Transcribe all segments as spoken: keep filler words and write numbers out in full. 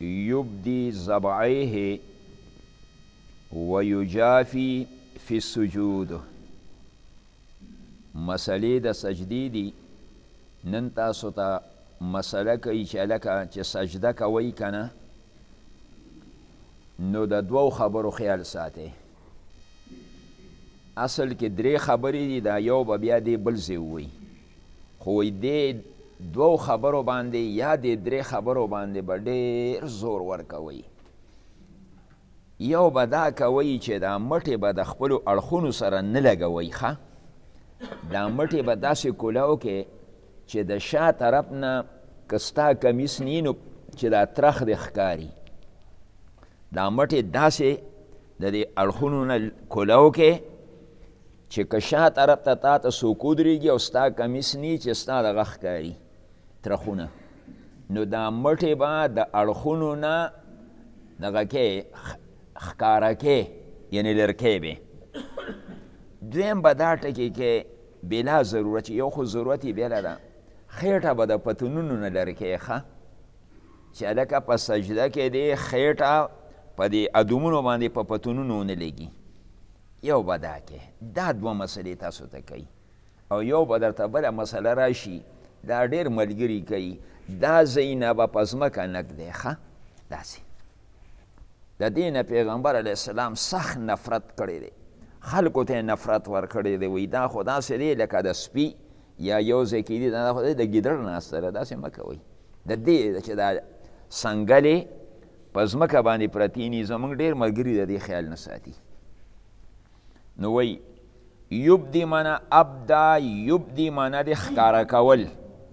یبدی ضبعیه و یجافی فی السجود. مسئله د سجدی دی. نن تاسو ته مسئله کوي چې لکه چې سجده کوئ که نه نو د دوو خبرو خیال ساتئ. اصل کې درې خبرې دي، دا یو به بیا دې بل ځای ووایي، خو دې دوو خبرو باندې یا دې درې خبرو باندې به ډېر زور ورکوئ. یو به دا کوئ چې دا مټې به د خپلو اړخونو سره نه لګوئ. ښه، دا مټې به داسې کولاو کې چې د شا طرف نه که ستا کمیس نی نو چې دا ترخ دې ښکاري. دا مټې داسې د دې اړخونو نه کولاو کې چې که شا طرف ته تا ته څوک ودرېږي او ستا کمیس نی چې ستا دغه ښکاري ترخونه، نو دا مټې به د اړخونو نه دغه کې ښکاره کې، یعنې لرکې به. دویم به دا ټکي کې بلا ضرورت، یو خو ضرورت یې بېله ده، خېټه به د پتونونو نه لرې کې. ښه، چې هلکه په سجده کې دې خېټه په دې ادومونو باندې په پتونونو نه لګي. یو به دا کې، دا دوه مسلې تاسو ته کوي. او یو به درته بله مسله راشي، دا ډېر ملګري کوي، دا ځای نه به په ځمکه نږدې. ښه، داسې د دې نه پیغمبر علیه السلام سخت نفرت کړی دی، خلکو ته نفرت ورکړی دی. وایي دا خو داسې دی لکه د سپي یا یو ځای کې دي، دا خو د ګیدړ ناسته ده، داسې مه کوئ. د دې چې دا څنګلې په ځمکه باندې پرتې دي، زموږ ډېر ملګري د دې خیال نه ساتي. نو وایي یبدي معنی ابدا، یبدي معنی د ښکاره کول.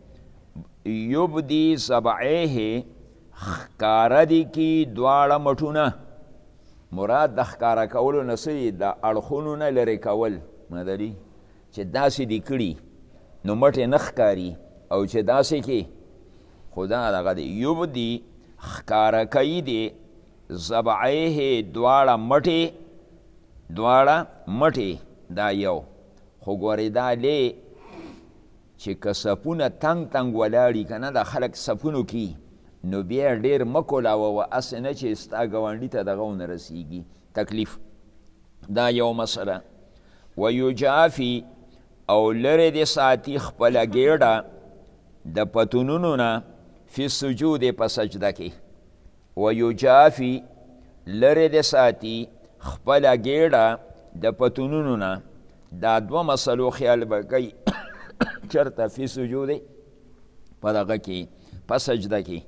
یبدي ضبعیه ښکاره دي کی دواړه مټونه. مراد د ښکاره کولو نه څه دي؟ د اړخونو نه لرې کول. مدلي چې داسې دي کړي نو مټې نه ښکاري، او چې داسې کې خو دا دغه دی. یبدي ښکاره کوي دي ضبعیه دواړه مټې، دواړه مټې. دا یو خو ګورې دا لی چې که صفونه تنګ تنګ ولاړي که نه، د خلک صفونو کې نو بیا ډېر مه کولاوه، هسې نه چې ستا ګاونډي ته دغه ونه رسېږي تکلیف. دا یو مسله. ویجافي او لرې دې ساتي خپله ګېډه د پتونونو نه فی سجود په سجده کې. ویجافي لرې دې ساتي خپله ګېډه د پتونونو نه. دا دوه مسلو خیال به کوي چرته فی سجود په دغه کې په سجده کې.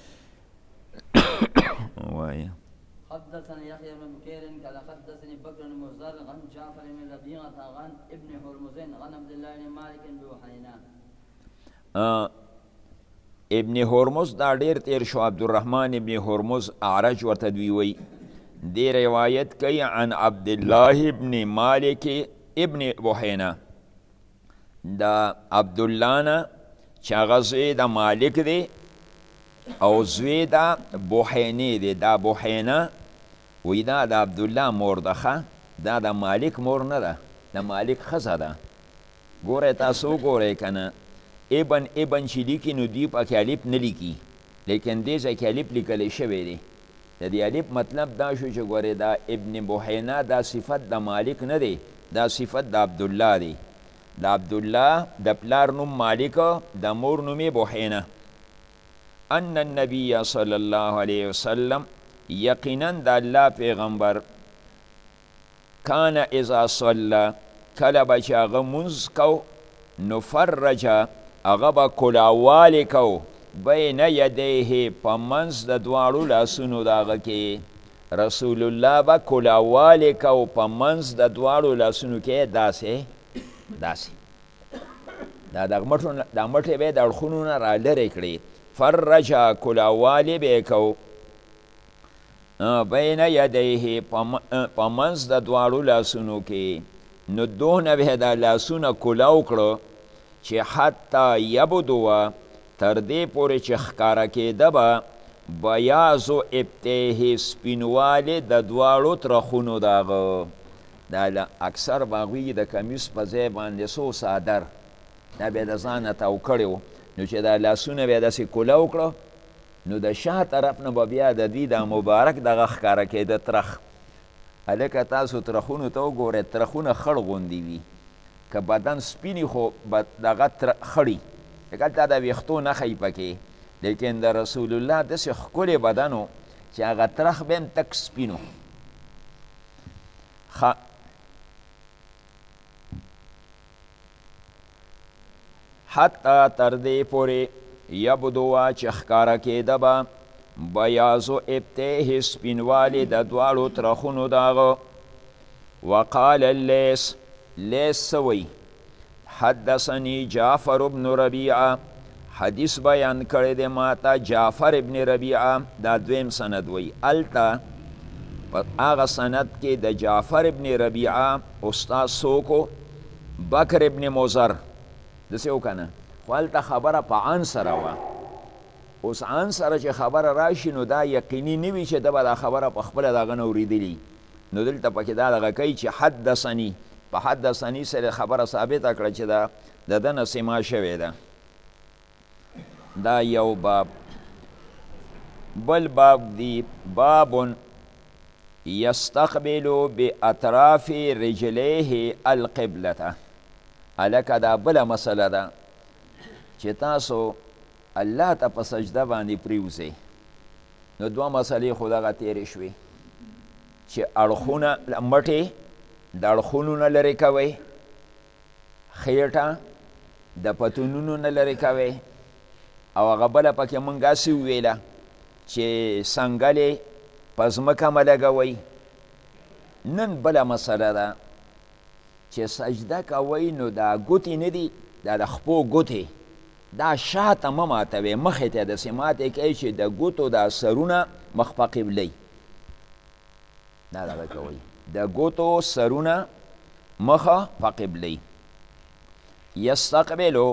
وایه حدثني يحيى بن بكير قال حدثني بكر بن مزار عن جعفر بن ربيعة عن ابن هرمزين عن عبد الله بن مالك بوحينا. ابن هرمز دا ډیر تیر شو، عبدالرحمن ابن هرمز اعرج ورته دوی وی. دی روایت کوي عن عبد الله ابن مالک ابن بوحینا. دا عبدالله نه چې هغه زوی د مالک دی او زوی د بوحینې دی. دا بوحینه وی دا د عبدالله مور ده. ښه، دا د مالک مور نه ده، د مالک ښځه ده. ګورئ تاسو وګورئ که نه، ابن ابن چې لیکي نو دوی پکې الف نه لیکي، لیکن دې ځای کې الف لیکلی شوی دی. د دې الف مطلب دا شو چې ګورئ دا ابن بوحینه دا صفت د مالک نه دی، دا صفت د عبدالله دی. د عبدالله د پلار نوم مالک، د مور نوم یې بوحینه. ان النبی صلی الله علیه وسلم یقینا د الله پیغمبر کان اذا صلی کله به چې هغه مونځ کو نو فرج هغه به کلاوالی کو بین یدیه په منځ د دواړو لاسونو د هغه کې. رسول الله به کلاوالی کو په منځ د دواړو لاسونو کې داسې داسې. دا د مټې به یې د اړخونو نه را لرې کړي. فرج کلاوالی به یې کو بین یدیه په منځ د دواړو لاسونو کې. نو دونه به دا لاسونه کلاو کړو چې حتی یبدو تر دې پورې چې ښکاره کېده به بیاضو ابتیه سپینوالی د دواړو ترخونو د هغه. دا اکثر به هغوی د کمیس په ځای باندې څو څادر دا به یې د ځانه تاو کړی و، نو چې دا لاسونه به یې داسې کولاو کړه نو د شا طرف نه به بیا د دوی دا مبارک دغه ښکاره کېده ترخ. هلکه تاسو ترخونو ته وګورئ، ترخونه خړ غوندې وي، که بدن سپینې خو دغه خړي، لکه هلته د ویښتو نښی پکې، لیکن د رسول الله داسې ښکلی بدن و چې هغه ترخ به هم تک سپین و. حتی تر دې پورې یبدوه چې ښکاره کېده به بیاضو ابتیه سپینوالی د دواړو ترخونو د هغه. وقال اللیث، لیث سوی حدثني جعفر بن ربیعه، حدیث بیان کړی دی ماته جعفر ابن ربیعه، دا دویم سند وی. الته په هغه سند کې د جعفر ابن ربیعه استاد څوک بکر ابن مضر داسې و که نه، خو هلته خبره په عن سره وه. اوس عن سره چې خبره راشي نو دا یقیني نه وي چې ده به دا خبره په خپله د هغه نه اورېدلي، نو دلته پکې دا دغه کوي چې حدثني، په حدثني سره خبره ثابته کړه چې دا د ده نه سما شوې ده. دا یو باب. بل باب دی باب یستقبل باطراف رجلیه القبلة. هلکه دا بله مسله ده چې تاسو الله ته په سجده باندې پریوځئ، نو دوه مسلې خو دغه تېرې شوې چې اړخونه مټې د اړخونو نه لرې کوئ، خیټه د پتونونو نه لرې کوئ، او هغه بله پکې مونږ هسې وویله چې څنګلې په ځمکه مه لګوئ. نن بله مسله ده چې سجده کوئ نو دا ګوتې نه دي، دا د خپو ګوتې دا شاته مه ماتوئ، مخې ته داسې ماتې کوئ چې د ګوتو دا سرونه مخ په قبلې، دا دغه کوئ، د ګوتو سرونه مخه په قبلې. یستقبلو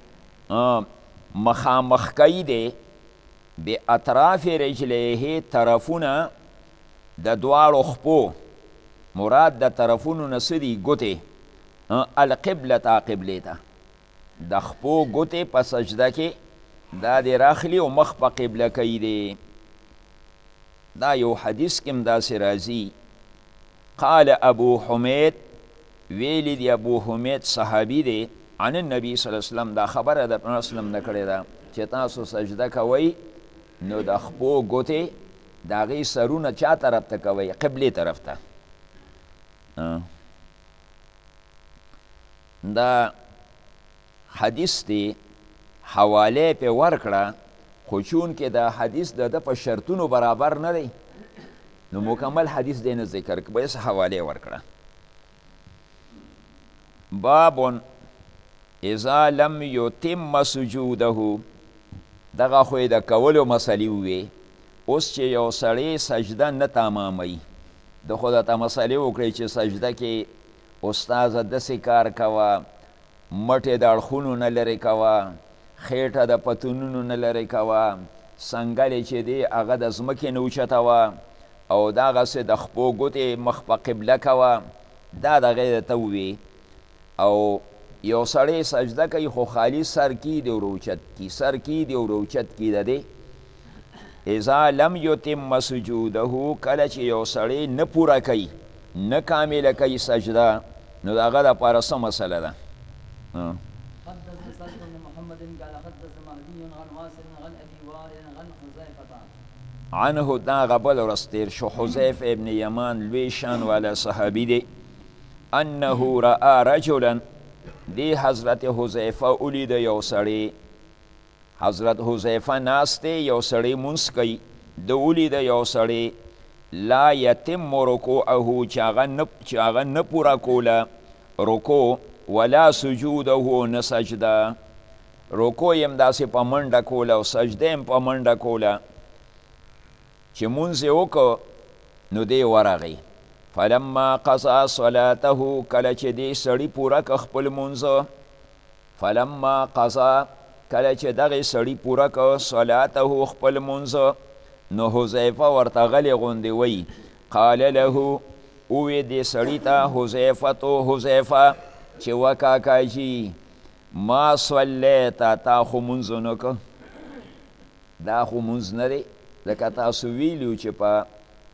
مخامخ کوي دی به اطراف رجلیه، طرفونه د دواړو خپو، مراد د طرفونو نه څه دي؟ ګوتې، القبلة قبلې ته، د خپو ګوتې په سجده کې دا دی راخلي او مخ په قبله کوي دی. دا یو حدیث کې هم داسې راځي. قال ابو حمید، ویلی دی ابو حمید صحابي دی، عن النبي صلی الله علیه وسلم، دا خبره د پیغمبر صلی الله علیه وسلم نه کړې ده چې تاسو سجده کوئ نو د خپو ګوتې د هغې سرونه چا طرف ته کوئ؟ قبلې طرف ته. دا حدیث دی، حواله پې ورکړه، خو چونکې دا حدیث د ده په شرطونو برابر نه دی نو مکمل حدیث دی نه ذکر که بس حواله ورکړه. باب اذا لم یتم سجوده، دغه خو د کولو مسلې ووې. اوس چې یو سړی سجده نه تماموي، د خو درته مسلې وکړئ چې سجده کې استاذه داسې کار کوه، مټې د اړخونو نه لرې کوه، خیټه د پتونونو نه لرې کوه، څنګلې چې دی هغه د ځمکې نه اوچتوه، او دغسې د خپو ګوتې مخ په قبله کوه، دا دغې درته ووې. او یو سړی سجده کوي خو خالی سر کی دی او روچت کی، سر کی دی او روچت کی ده دی. اذا لم یتم سجوده، کله چې یو سړی نه پوره کوي، نه کامله کوي سجده، نو د هغه دپاره څه مسله ده؟ حدثنا سعد بن محمد قال حدثنا مهدي عن واصل عن ابي وائل عن حذيفه عنه، دا غبل رستیر شو، حذیفه ابن یمان لوی شان والا صحابی دی، انه رأى رجلا، دی حضرت حذیفه اولید یو سړی، حضرت حذیفه ناست دی، یو سړی مونځ کوي، د اولید یو سړی لا یتم رکوعه، چې هغه نه پوره کوله رکوع، ولا سجوده، نه سجده، رکوع یې هم داسې په منډه کوله او سجده یې هم په منډه کوله. چې مونځ یې وکړ نو دی ورغی. فلما قضا صلاته، کله چې دی سړي پوره که خپل مونځ، فلما قضا، کله چې دغې سړي پوره که صلاته خپل مونځ، نو حذیفه ورته غلی غوندې وی. قال له، اوی دی سړي ته حذیفه حذیفه چې وکاکا جي ما صلیته، تا خو مونځ نه که، دا خو مونځ نه دی لکه تاسو ویلو چې په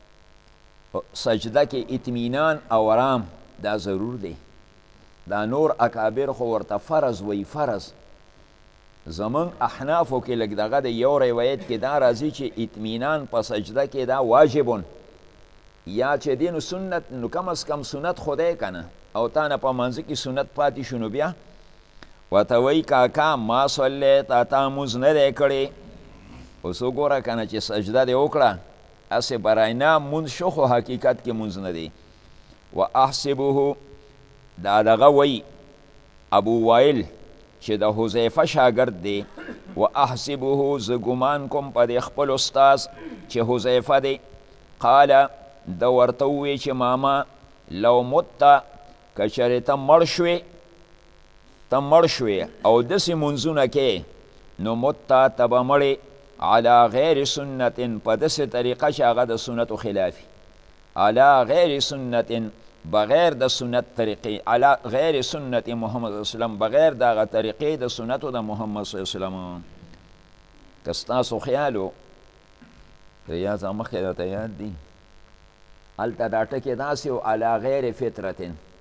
سجده کې اطمینان او آرام دا ضرور دی دا نور اکابر خو ورته فرض وی فرض زمون احنافو کې لږ دغه د یو روایت کې دا راځي چې اطمینان په سجده کې دا واجبون یا چې دی نو سنت نو کم از کم سنت خدای کنه او تا نه په منځ کې سنت پاتې شو نو بیا ورته وایي کاکا ما صلیت تا مونځ نه دی کړی اوس وګوره که نه چې سجده دې وکړه هسې براینا مونځ شو خو حقیقت کې مونځ نه دی و احسبه دا دغه وایي ابو وائل چې د حذیفه شاګرد دی و احسبه زه ګمان کوم په دې خپل استاذ چې حذیفه دی قال د ورته ووی چې ماما لو مت که چېرې ته مړ شوې ته مړ شوې او داسې منځونه کې نو مت ته به مړې علی غیر سنت په داسې طریقه چې هغه د سنتو خلافي علی غیر سنت بغیر د سنت طریقې علی غیر سنت محمد صلی الله علیه وسلم بغیر د هغه طریقې د سنتو د محمد صلی الله علیه وسلم که ستاسو خیال و ریاض مخکې درته یاد دي هلته دا ټکې داسې و علی غیر فطرت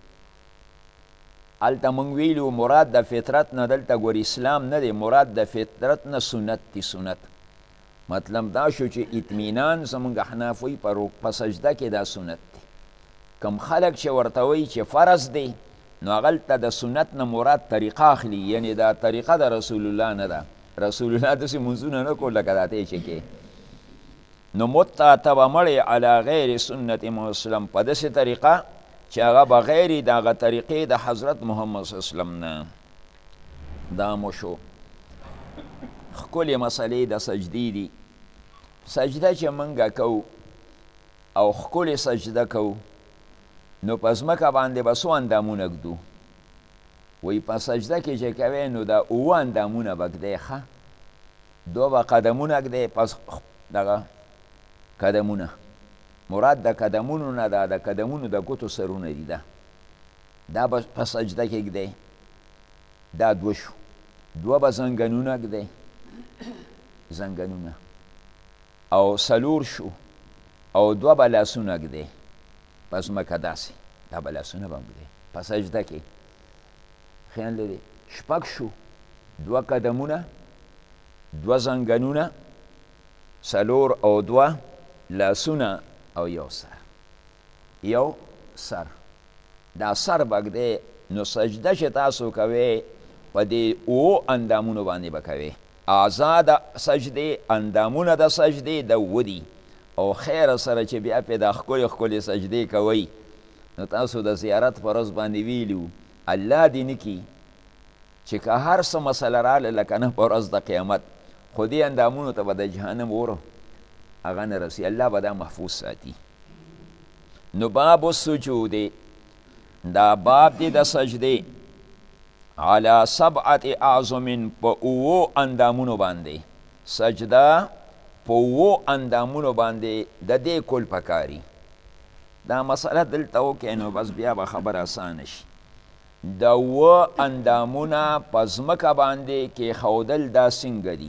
هلته موږ ویلو مراد د فطرت نه دلته ګور اسلام نه دی مراد د فطرت نه سنت دی سنت مطلب دا شو چې اطمینان زموږ احناف وایي په سجده کې دا سنت دی کم خلق چې ورته وایي چې فرض دی نو هغلته د سنت نه مراد طریقه اخلي یعنی دا طریقه د رسول الله نه ده رسول الله داسې منځونه نه کول لکه دا ته چې کې نو مت ته به مړې علی غیر سنت محمد وسلم په داسې طریقه چې هغه بغیر د هغه طریقې د حضرت محمد صلی الله علیه وسلم نه دا مو شو ښکلې مسلې د سجدې دي سجده چې موږ کوو او ښکلې سجده کوو نو په ځمکه باندې به څو اندامونه ږدو وایي په سجده کې چې کوې نو دا اووه اندامونه به ږدی ښه دوه به قدمونه ږدی پس دغه قدمونه مراد د قدمونو نه ده د قدمونو د ګوتو سرونه دي ده دا به په سجده کې ږدی دا دوه شو دوه به زنګنونه ږدی زنګنونه او څلور شو او دوه به لاسونه ږدی په ځمکه داسې دا به لاسونه به هم ږدی په سجده کې خیال لري شپږ شو دوه قدمونه دوه زنګنونه څلور او دوه لاسونه او یو سر یو سر دا سر به ږدی نو سجده چې تاسو کوئ په دې اوو اندامونو باندې به کوئ اعضا د سجدې اندامونه د سجدې د اووه دي او خیر سره چې بیا پې دا ښکلې ښکلې سجدې کوئ نو تاسو د زیارت په ورځ باندې ویلي الله دې نه کي چې که هر څه مسله راله لکه نه په ورځ د قیامت خو دې اندامونو ته به د جهنم اور هغه نه رسي الله به دا محفوظ ساتي نو باب السجود دا باب دی د سجدې علی سبعة اعظم په اوو اندامونو باندې سجده په اوو اندامونو باندې د دې کول پکاري دا مسئله دلته وکړئ نو بس بیا به خبر اسانه شي د اوه اندامونه په ځمکه باندې کېښودل دا څنګه دي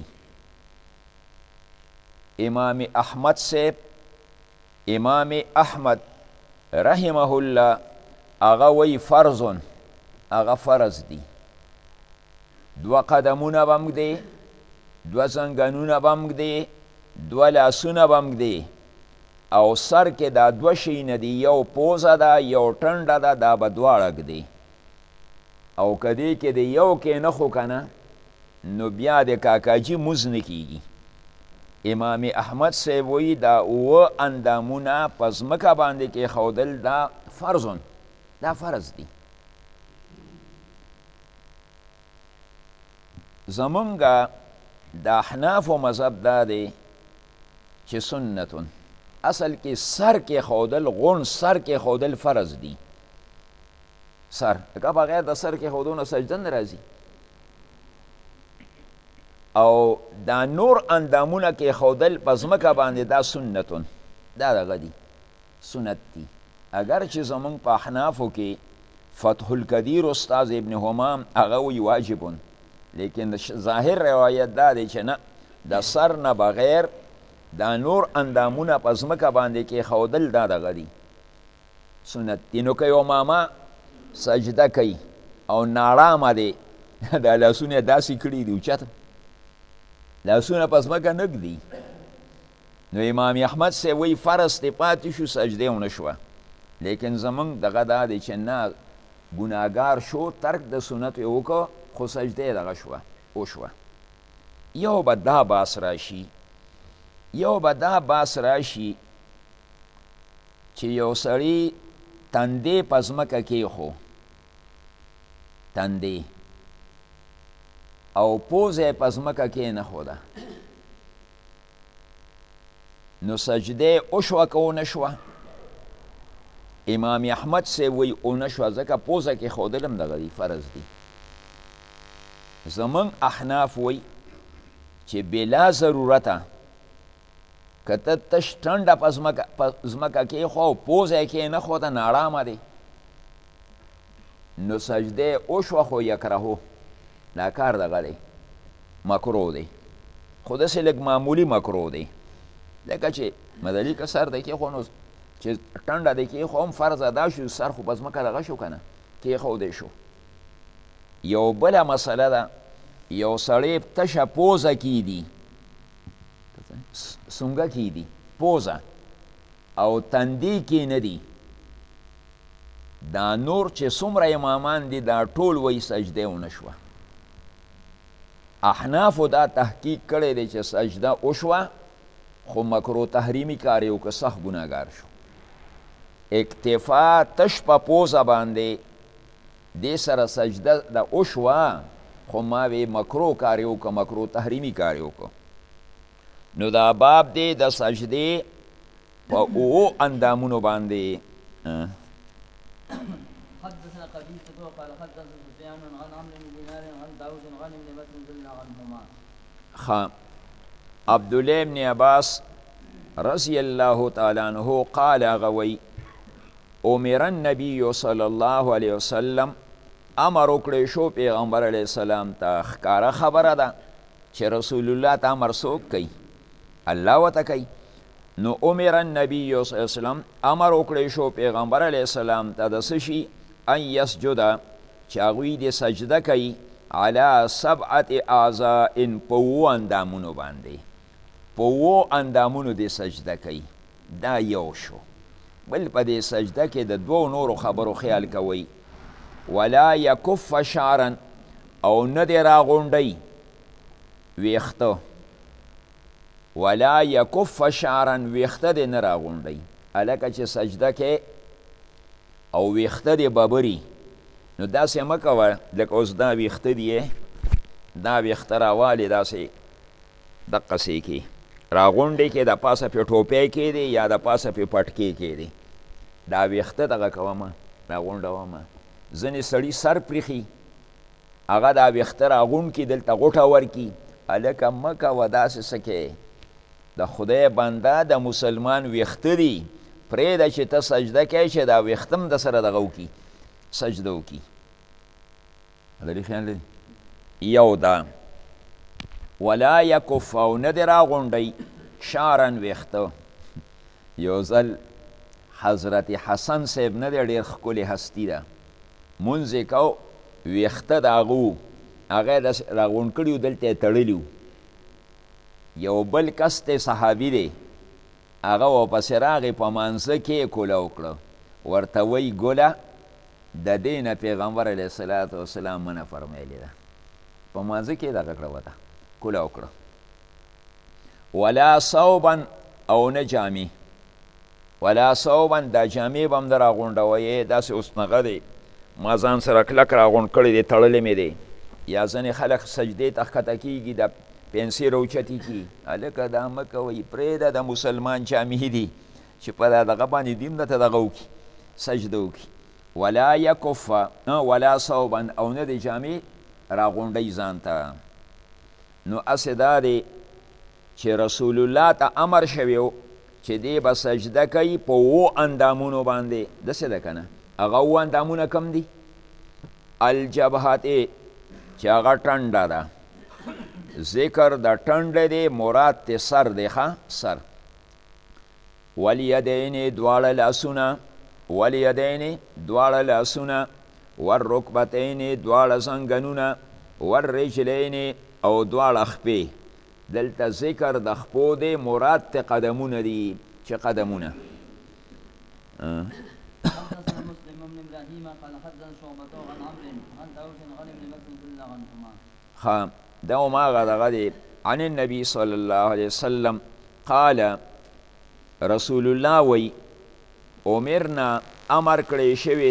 امام احمد صاحب امام احمد رحمه الله هغه وی فرضون هغه فرض دی دوه قدمونه به هم ږدي دوه زنګنونه به هم ږدي دوه لاسونه به هم ږدي او سر کې دا دوه شیونه دي یو پوزه ده یو ټنډه ده دا به دواړه ږدي او که دې کې د یو کې نه خو که نه نو بیا د کاکاجي مونځ نه کیږي امام احمد صاحب وی دا اوه اندامونه په ځمکه باندې کېښودل دا فرضون دا فرض دی زمونږ د احنافو مذهب دا دی چې سنتون اصل کې سر کېښودل غون سر کېښودل فرض دی سر که بغیر د سر کېښودو نه سجده نه راځي او دا نور اندامونه کېښودل په ځمکه باندې دا سنتون دا دغه دی سنت دی اگر چې زمونږ په احنافو کې فتح القدیر استاذ ابن همام هغه وی واجبون لیکن ظاهر روایت دا دی چې نه د سر نه بغیر دا نور اندامونه په ځمکه باندې کېښودل دا دغه دي سنت دي. نو که یو ماما سجده کوي او ناړامه دی دا لاسونه داسې کړي دي اوچت لاسونه په ځمکه نه ږدي. نو امام احمد صاحب وایي فرض ترې پاتې شو سجدې ونه شوه، لیکن زمونږ دغه دا دی چې نه ګناهګار شو ترک د سنت یې وکړه خو سجدې دغه شوه وشوه. یو به دا باس راشي یو به دا باس راشي چې یو سړي تندې په ځمکه کېښو تندې او پوزه یې په ځمکه کېنښوده نو سجده وشوه که ونه شوه؟ امام احمد صاحب وایي ونه شوه ځکه پوزه کېښودل هم دغه دی فرض دی. زمونږ احناف وایي چې بلا ضرورته که ته تش ټنډه په ځمکه کېښوه او پوزه یې کېنښوده ناړامه دی نو سجده وشوه خو یکرهو دا کار دغه دی مکروه دی خو داسې لږ معمولي مکروه دی لکه چې مدلي که سر دی کېښو نو چې ټنډه دی کېښو هم فرض ادا شو سر خو په ځمکه دغه شو که نه کېښودی شو. یو بله مسله ده یو سړی تشه پوزه کیدي سونګه کیدي پوزه او تندی کې نه دی دا نور چې څومره امامان دي دا ټول وایي سجده ونه شوه. احنافو دا تحقیق کړی دی چې سجده وشوه خو مکرو تحریمی کار یې وکړه سخت ګناهګار شو. اکتفا تش په پوزه باندې دې سره سجده د وشوه خو ما وی مکرو کار یې وکړه مکرو تحریمی کار یې وکړه. نو دا باب دی د سجدې په اوو اندامونو باندې. حدثنا قبيصة قال حدثنا سفيان عن عمرو بن دينار عن داود عن ابن مسعود عنهما. خ عبد الله بن عباس رضی الله تعالی عنہ قال غوي امر النبي صلی الله علیه وسلم امر وکړی شو پیغمبر علیه السلام ته ښکاره خبره ده چې رسول الله ته امر څوک کوي الله ورته کوي. نو امر النبي صلی الله علیه وسلم امر وکړی شو پیغمبر علیه السلام ته د څه شي ان یسجد چې هغوی دې سجده کوي علی سبعة اعضاء په اوو اندامونو باندې په اوو اندامونو دې سجده کوي. دا یو شو. بل په دې سجده کې د دوو نورو خبرو خیال کوئ ولا یکف شعرا او نه دې راغونډئ ویښته ولا یکف شعرا ویښته دې نه راغونډئ هلکه چې سجده کې او ویښته دې ببري نو داسې مه کوه لکه اوس دا ویښته دي دا ویښته راوالې داسې دقسې کې راغونډې کې د پاسه پې ټوپی کېدی یا د پاسه پې پټکې کېدی دا ویښته دغه کومه راغونډومه. ځینې سړي سر پریښي هغه دا ویښته راغونډ کړي دلته غوټه ورکړي هلکه مه کوه داسې څه کې د خدای بنده د مسلمان ویښته دي پرېږده چې ته سجده کوې چې دا ویښته هم د سره دغه وکړي سجده وکړي. دلې خیال دی یو دا ولا یکف او نه دې راغونډئ شعرا ویښته. یو ځل حضرت حسن صاحب نه دی ډېر ښکلې هستي ده مونځ یې کو ویښته د هغه و هغه یې داسې راغونډ کړي و دلته یې تړلي و. یو بل کس دی صحابي دی هغه ورپسې راغی په مانځه کې یې کوله وکړه ورته وایي ګله د دې نه پیغمبر علیه الصلاة وسلام منع فرمیلې ده په مانځه کې یې دغه کړه وته کوله وکړه. ولا صوبا او نه جامې ولا صوبا دا جامې به هم نه راغونډوئ داسې اوس نغه دی ما ځان سره کلک راغونډ کړی دی تړلی مې دی یا ځینې خلک سجدې ته ښکته کېږي د پنسې راوچتې کي هلکه دا مه کوئ پرېږده د مسلمان جامې دي چې په دغه باندې دي هم درته دغه وکړي سجده وکړي. ولا یکف ولا صوبا او نه د جامې راغونډئ ځان ته. نو اسې دا دی چې رسول الله ته امر شوی و چې دی به سجده کوي په اوو اندامونو باندې داسې ده که نه هغه اووه اندامونه کم دي الجبهتې چې هغه ټنډه ده ذکر د ټنډه دی مراد تی سر دی ښه سر والیدین دواړه لاسونه والیدین دواړه لاسونه والرکبتین دواړه زنګنونه والرجلین او دواړه خپې دلته ذکر د خپو دی مراد تی قدمونه دي چې قدمونه حدثنا مسلم بن ابراهيم قال حدثنا شعبة عن عمرو عن داوود عن ابن مسعود رضي الله عنهما ها دا ما غدا غدي عن النبي صلى الله عليه وسلم قال رسول الله وی امرنا امر کړی شوی